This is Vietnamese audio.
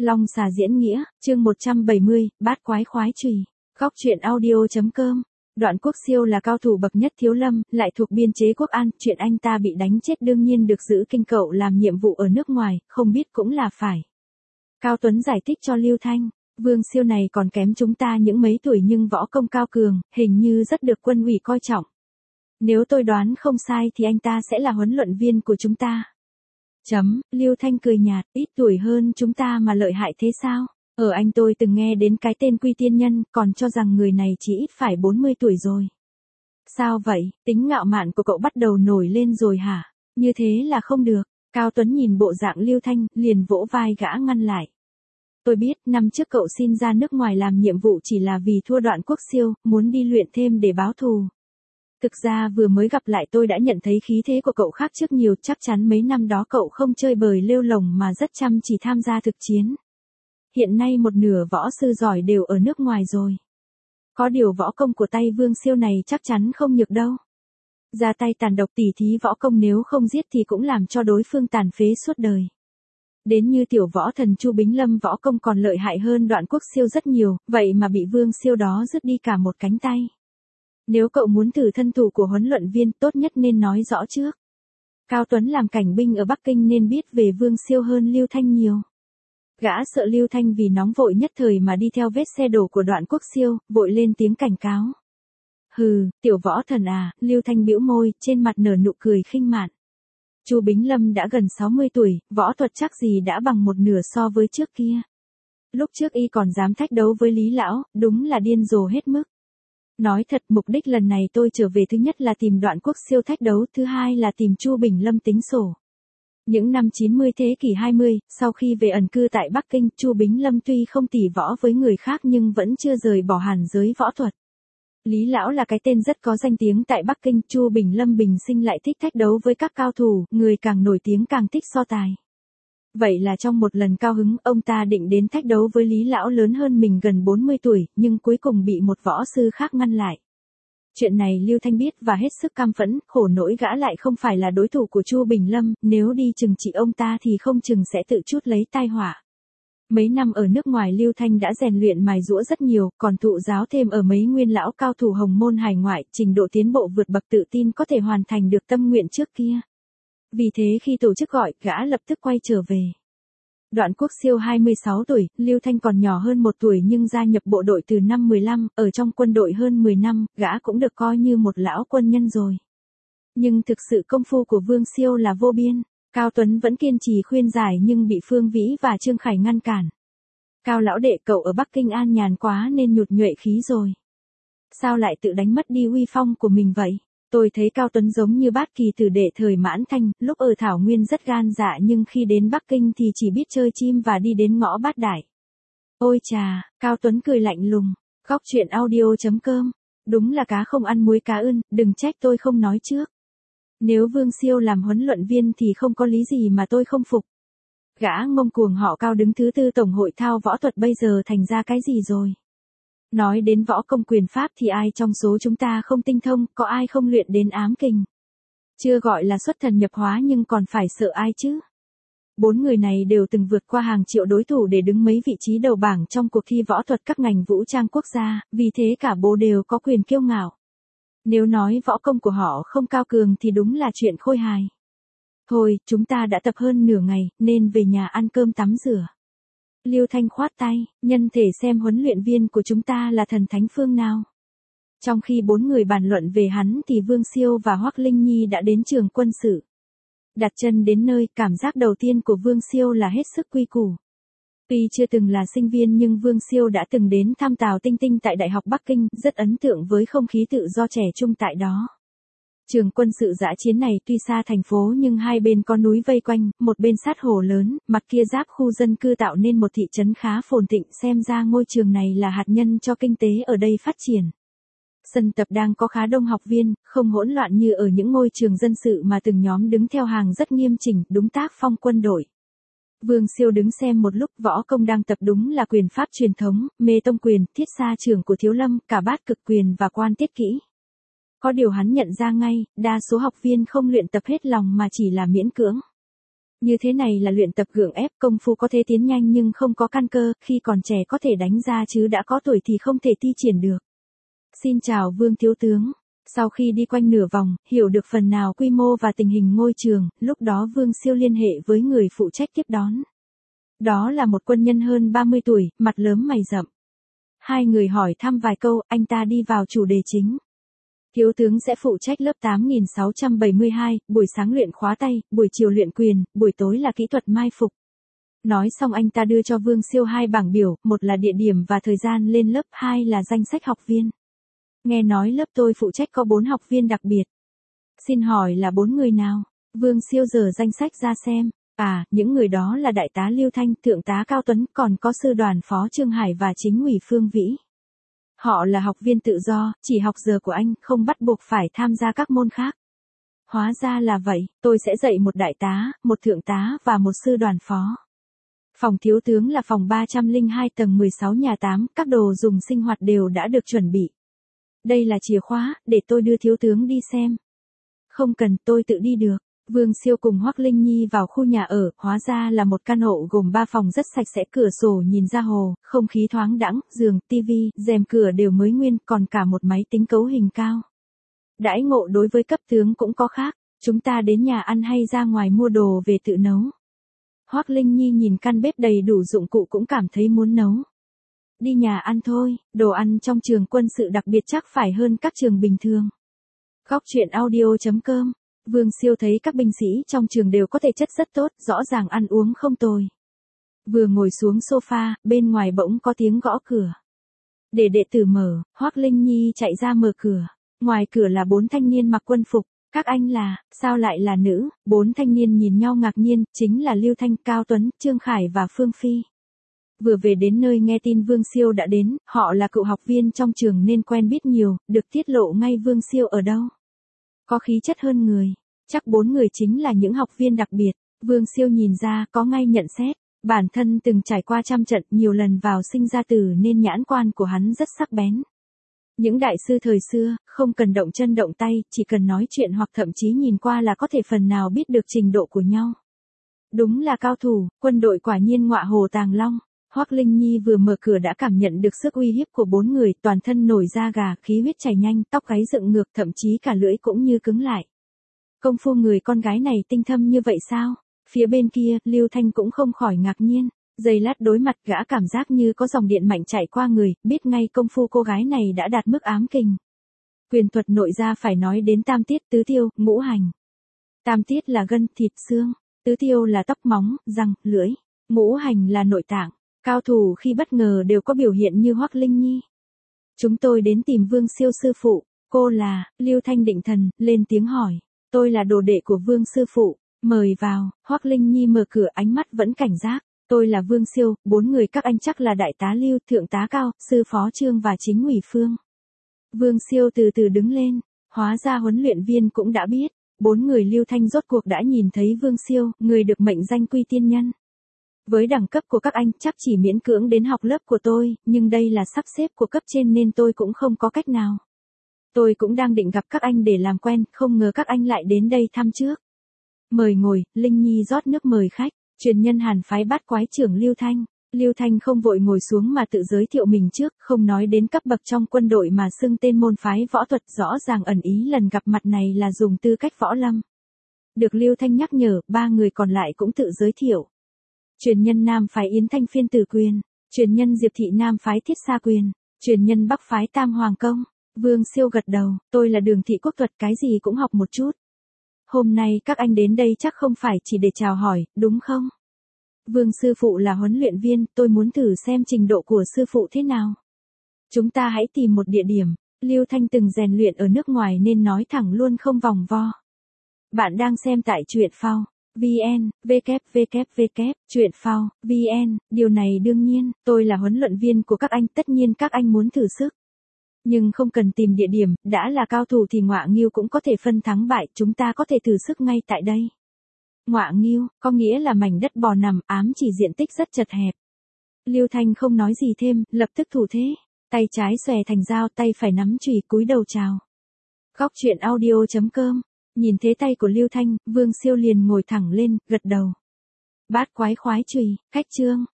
Long xà diễn nghĩa, chương 170, bát quái khoái chùy. Góc truyện audio.com. Đoạn Quốc Siêu là cao thủ bậc nhất Thiếu Lâm, lại thuộc biên chế Quốc An, chuyện anh ta bị đánh chết đương nhiên được giữ kinh cậu làm nhiệm vụ ở nước ngoài, không biết cũng là phải. Cao Tuấn giải thích cho Lưu Thanh, Vương Siêu này còn kém chúng ta những mấy tuổi nhưng võ công cao cường, hình như rất được quân ủy coi trọng. Nếu tôi đoán không sai thì anh ta sẽ là huấn luyện viên của chúng ta. Lưu Thanh cười nhạt, ít tuổi hơn chúng ta mà lợi hại thế sao? Ở anh tôi từng nghe đến cái tên Quy Tiên Nhân, còn cho rằng người này chỉ ít phải 40 tuổi rồi. Sao vậy, tính ngạo mạn của cậu bắt đầu nổi lên rồi hả? Như thế là không được. Cao Tuấn nhìn bộ dạng Lưu Thanh, liền vỗ vai gã ngăn lại. Tôi biết, năm trước cậu xin ra nước ngoài làm nhiệm vụ chỉ là vì thua Đoạn Quốc Siêu, muốn đi luyện thêm để báo thù. Thực ra vừa mới gặp lại tôi đã nhận thấy khí thế của cậu khác trước nhiều, chắc chắn mấy năm đó cậu không chơi bời lêu lồng mà rất chăm chỉ tham gia thực chiến. Hiện nay một nửa võ sư giỏi đều ở nước ngoài rồi. Có điều võ công của tay Vương Siêu này chắc chắn không nhược đâu. Ra tay tàn độc tỉ thí võ công nếu không giết thì cũng làm cho đối phương tàn phế suốt đời. Đến như tiểu võ thần Chu Bính Lâm võ công còn lợi hại hơn Đoạn Quốc Siêu rất nhiều, vậy mà bị Vương Siêu đó rứt đi cả một cánh tay. Nếu cậu muốn thử thân thủ của huấn luyện viên tốt nhất nên nói rõ trước. Cao Tuấn làm cảnh binh ở Bắc Kinh nên biết về Vương Siêu hơn Lưu Thanh nhiều. Gã sợ Lưu Thanh vì nóng vội nhất thời mà đi theo vết xe đổ của Đoạn Quốc Siêu, vội lên tiếng cảnh cáo. Hừ, tiểu võ thần à, Lưu Thanh bĩu môi, trên mặt nở nụ cười khinh mạn. Chu Bính Lâm đã gần 60 tuổi, võ thuật chắc gì đã bằng một nửa so với trước kia. Lúc trước y còn dám thách đấu với Lý Lão, đúng là điên rồ hết mức. Nói thật, mục đích lần này tôi trở về thứ nhất là tìm Đoạn Quốc Siêu thách đấu, thứ hai là tìm Chu Bính Lâm tính sổ. Những năm 90 thế kỷ 20, sau khi về ẩn cư tại Bắc Kinh, Chu Bính Lâm tuy không tỉ võ với người khác nhưng vẫn chưa rời bỏ hẳn giới võ thuật. Lý Lão là cái tên rất có danh tiếng tại Bắc Kinh, Chu Bính Lâm bình sinh lại thích thách đấu với các cao thủ, người càng nổi tiếng càng thích so tài. Vậy là trong một lần cao hứng, ông ta định đến thách đấu với Lý Lão lớn hơn mình gần 40 tuổi, nhưng cuối cùng bị một võ sư khác ngăn lại. Chuyện này Lưu Thanh biết và hết sức cam phẫn, khổ nỗi gã lại không phải là đối thủ của Chu Bính Lâm, nếu đi trừng trị ông ta thì không chừng sẽ tự chuốc lấy tai họa. Mấy năm ở nước ngoài Lưu Thanh đã rèn luyện mài giũa rất nhiều, còn thụ giáo thêm ở mấy nguyên lão cao thủ hồng môn hải ngoại, trình độ tiến bộ vượt bậc tự tin có thể hoàn thành được tâm nguyện trước kia. Vì thế khi tổ chức gọi, gã lập tức quay trở về. Đoạn Quốc Siêu 26 tuổi, Lưu Thanh còn nhỏ hơn 1 tuổi nhưng gia nhập bộ đội từ năm 15, ở trong quân đội hơn 10 năm, gã cũng được coi như một lão quân nhân rồi. Nhưng thực sự công phu của Vương Siêu là vô biên. Cao Tuấn vẫn kiên trì khuyên giải nhưng bị Phương Vĩ và Trương Khải ngăn cản. Cao lão đệ, cậu ở Bắc Kinh an nhàn quá nên nhụt nhuệ khí rồi. Sao lại tự đánh mất đi uy phong của mình vậy? Tôi thấy Cao Tuấn giống như Bát Kỳ Tử đệ thời Mãn Thanh, lúc ở Thảo Nguyên rất gan dạ nhưng khi đến Bắc Kinh thì chỉ biết chơi chim và đi đến ngõ Bát Đại. Ôi chà, Cao Tuấn cười lạnh lùng. Góc truyện audio.com. Đúng là cá không ăn muối cá ươn, đừng trách tôi không nói trước. Nếu Vương Siêu làm huấn luyện viên thì không có lý gì mà tôi không phục. Gã ngông cuồng họ Cao đứng thứ 4 Tổng hội thao võ thuật bây giờ thành ra cái gì rồi? Nói đến võ công quyền pháp thì ai trong số chúng ta không tinh thông, có ai không luyện đến ám kình. Chưa gọi là xuất thần nhập hóa nhưng còn phải sợ ai chứ? 4 người này đều từng vượt qua hàng triệu đối thủ để đứng mấy vị trí đầu bảng trong cuộc thi võ thuật các ngành vũ trang quốc gia, vì thế cả bộ đều có quyền kiêu ngạo. Nếu nói võ công của họ không cao cường thì đúng là chuyện khôi hài. Thôi, chúng ta đã tập hơn nửa ngày, nên về nhà ăn cơm tắm rửa. Lưu Thanh khoát tay, nhân thể xem huấn luyện viên của chúng ta là thần thánh phương nào. Trong khi 4 người bàn luận về hắn thì Vương Siêu và Hoắc Linh Nhi đã đến trường quân sự. Đặt chân đến nơi, cảm giác đầu tiên của Vương Siêu là hết sức quy củ. Tuy chưa từng là sinh viên nhưng Vương Siêu đã từng đến thăm Tào Tinh Tinh tại Đại học Bắc Kinh, rất ấn tượng với không khí tự do trẻ trung tại đó. Trường quân sự dã chiến này tuy xa thành phố nhưng hai bên có núi vây quanh, một bên sát hồ lớn, mặt kia giáp khu dân cư tạo nên một thị trấn khá phồn thịnh, xem ra ngôi trường này là hạt nhân cho kinh tế ở đây phát triển. Sân tập đang có khá đông học viên, không hỗn loạn như ở những ngôi trường dân sự mà từng nhóm đứng theo hàng rất nghiêm chỉnh, đúng tác phong quân đội. Vương Siêu đứng xem một lúc, võ công đang tập đúng là quyền pháp truyền thống, mê tông quyền, thiết xa trưởng của Thiếu Lâm, cả bát cực quyền và quan tiết kỹ. Có điều hắn nhận ra ngay, đa số học viên không luyện tập hết lòng mà chỉ là miễn cưỡng. Như thế này là luyện tập gượng ép, công phu có thể tiến nhanh nhưng không có căn cơ, khi còn trẻ có thể đánh ra chứ đã có tuổi thì không thể thi triển được. Xin chào Vương thiếu tướng. Sau khi đi quanh nửa vòng, hiểu được phần nào quy mô và tình hình ngôi trường, lúc đó Vương Siêu liên hệ với người phụ trách tiếp đón. Đó là một quân nhân hơn 30 tuổi, mặt lớm mày rậm. Hai người hỏi thăm vài câu, anh ta đi vào chủ đề chính. Thiếu tướng sẽ phụ trách lớp 8672, buổi sáng luyện khóa tay, buổi chiều luyện quyền, buổi tối là kỹ thuật mai phục. Nói xong anh ta đưa cho Vương Siêu hai bảng biểu, một là địa điểm và thời gian lên lớp, hai là danh sách học viên. Nghe nói lớp tôi phụ trách có 4 học viên đặc biệt. Xin hỏi là 4 người nào? Vương Siêu giở danh sách ra xem. À, những người đó là Đại tá Lưu Thanh, Thượng tá Cao Tuấn, còn có Sư đoàn Phó Trương Hải và Chính ủy Phương Vĩ. Họ là học viên tự do, chỉ học giờ của anh, không bắt buộc phải tham gia các môn khác. Hóa ra là vậy, tôi sẽ dạy một đại tá, một thượng tá và một sư đoàn phó. Phòng thiếu tướng là phòng 302 tầng 16 nhà 8, các đồ dùng sinh hoạt đều đã được chuẩn bị. Đây là chìa khóa, để tôi đưa thiếu tướng đi xem. Không cần, tôi tự đi được. Vương Siêu cùng Hoắc Linh Nhi vào khu nhà ở, hóa ra là một căn hộ gồm 3 phòng rất sạch sẽ, cửa sổ nhìn ra hồ, không khí thoáng đãng, giường, tivi, rèm cửa đều mới nguyên, còn cả một máy tính cấu hình cao. Đãi ngộ đối với cấp tướng cũng có khác, chúng ta đến nhà ăn hay ra ngoài mua đồ về tự nấu. Hoắc Linh Nhi nhìn căn bếp đầy đủ dụng cụ cũng cảm thấy muốn nấu. Đi nhà ăn thôi, đồ ăn trong trường quân sự đặc biệt chắc phải hơn các trường bình thường. Góc truyện audio.com. Vương Siêu thấy các binh sĩ trong trường đều có thể chất rất tốt, rõ ràng ăn uống không tồi. Vừa ngồi xuống sofa, bên ngoài bỗng có tiếng gõ cửa. Để đệ tử mở, Hoắc Linh Nhi chạy ra mở cửa. Ngoài cửa là 4 thanh niên mặc quân phục. Các anh là, sao lại là nữ? 4 thanh niên nhìn nhau ngạc nhiên, chính là Lưu Thanh, Cao Tuấn, Trương Khải và Phương Phi. Vừa về đến nơi nghe tin Vương Siêu đã đến, họ là cựu học viên trong trường nên quen biết nhiều, được tiết lộ ngay Vương Siêu ở đâu. Có khí chất hơn người, chắc 4 người chính là những học viên đặc biệt. Vương Siêu nhìn ra, có ngay nhận xét. Bản thân từng trải qua trăm trận, nhiều lần vào sinh ra tử nên nhãn quan của hắn rất sắc bén. Những đại sư thời xưa, không cần động chân động tay, chỉ cần nói chuyện hoặc thậm chí nhìn qua là có thể phần nào biết được trình độ của nhau. Đúng là cao thủ, quân đội quả nhiên ngọa hồ tàng long. Hoắc Linh Nhi vừa mở cửa đã cảm nhận được sức uy hiếp của 4 người, toàn thân nổi da gà, khí huyết chảy nhanh, tóc gáy dựng ngược, thậm chí cả lưỡi cũng như cứng lại. Công phu người con gái này tinh thâm như vậy sao? Phía bên kia, Lưu Thanh cũng không khỏi ngạc nhiên. Giây lát đối mặt, gã cảm giác như có dòng điện mạnh chạy qua người, biết ngay công phu cô gái này đã đạt mức ám kình. Quyền thuật nội ra phải nói đến tam tiết, tứ tiêu, ngũ hành. Tam tiết là gân, thịt, xương. Tứ tiêu là tóc, móng, răng, lưỡi. Ngũ hành là nội tạng. Cao thủ khi bất ngờ đều có biểu hiện như Hoắc Linh Nhi. Chúng tôi đến tìm Vương Siêu sư phụ. Cô là, Lưu Thanh định thần, lên tiếng hỏi. Tôi là đồ đệ của Vương sư phụ. Mời vào. Hoắc Linh Nhi mở cửa, ánh mắt vẫn cảnh giác. Tôi là Vương Siêu, 4 người các anh chắc là Đại tá Lưu, Thượng tá Cao, Sư phó Trương và Chính ủy Phương. Vương Siêu từ từ đứng lên. Hóa ra huấn luyện viên cũng đã biết. 4 người Lưu Thanh rốt cuộc đã nhìn thấy Vương Siêu, người được mệnh danh Quy Tiên Nhân. Với đẳng cấp của các anh chắc chỉ miễn cưỡng đến học lớp của tôi, nhưng đây là sắp xếp của cấp trên nên tôi cũng không có cách nào. Tôi cũng đang định gặp các anh để làm quen, không ngờ các anh lại đến đây thăm trước. Mời ngồi, Linh Nhi rót nước mời khách. Truyền nhân Hàn phái bát quái trưởng Lưu Thanh. Lưu Thanh không vội ngồi xuống mà tự giới thiệu mình trước, không nói đến cấp bậc trong quân đội mà xưng tên môn phái võ thuật, rõ ràng ẩn ý lần gặp mặt này là dùng tư cách võ lâm. Được Lưu Thanh nhắc nhở, 3 người còn lại cũng tự giới thiệu. Truyền nhân Nam phái Yến Thanh Phiên Tử Quyền, truyền nhân Diệp Thị Nam phái Thiết Sa Quyền, truyền nhân Bắc phái Tam Hoàng Công. Vương Siêu gật đầu, tôi là Đường Thị Quốc Thuật, cái gì cũng học một chút. Hôm nay các anh đến đây chắc không phải chỉ để chào hỏi, đúng không? Vương sư phụ là huấn luyện viên, tôi muốn thử xem trình độ của sư phụ thế nào. Chúng ta hãy tìm một địa điểm. Lưu Thanh từng rèn luyện ở nước ngoài nên nói thẳng luôn không vòng vo. Bạn đang xem tại truyện phao VN, www, truyện phao VN, điều này đương nhiên, tôi là huấn luyện viên của các anh, tất nhiên các anh muốn thử sức. Nhưng không cần tìm địa điểm, đã là cao thủ thì ngọa nghưu cũng có thể phân thắng bại, chúng ta có thể thử sức ngay tại đây. Ngọa nghưu, có nghĩa là mảnh đất bò nằm, ám chỉ diện tích rất chật hẹp. Lưu Thanh không nói gì thêm, lập tức thủ thế. Tay trái xòe thành dao, tay phải nắm chùy, cúi đầu chào. Góc truyện audio.com. Nhìn thế tay của Lưu Thanh, Vương Siêu liền ngồi thẳng lên, gật đầu. Bát quái khoái chùy, khách trương.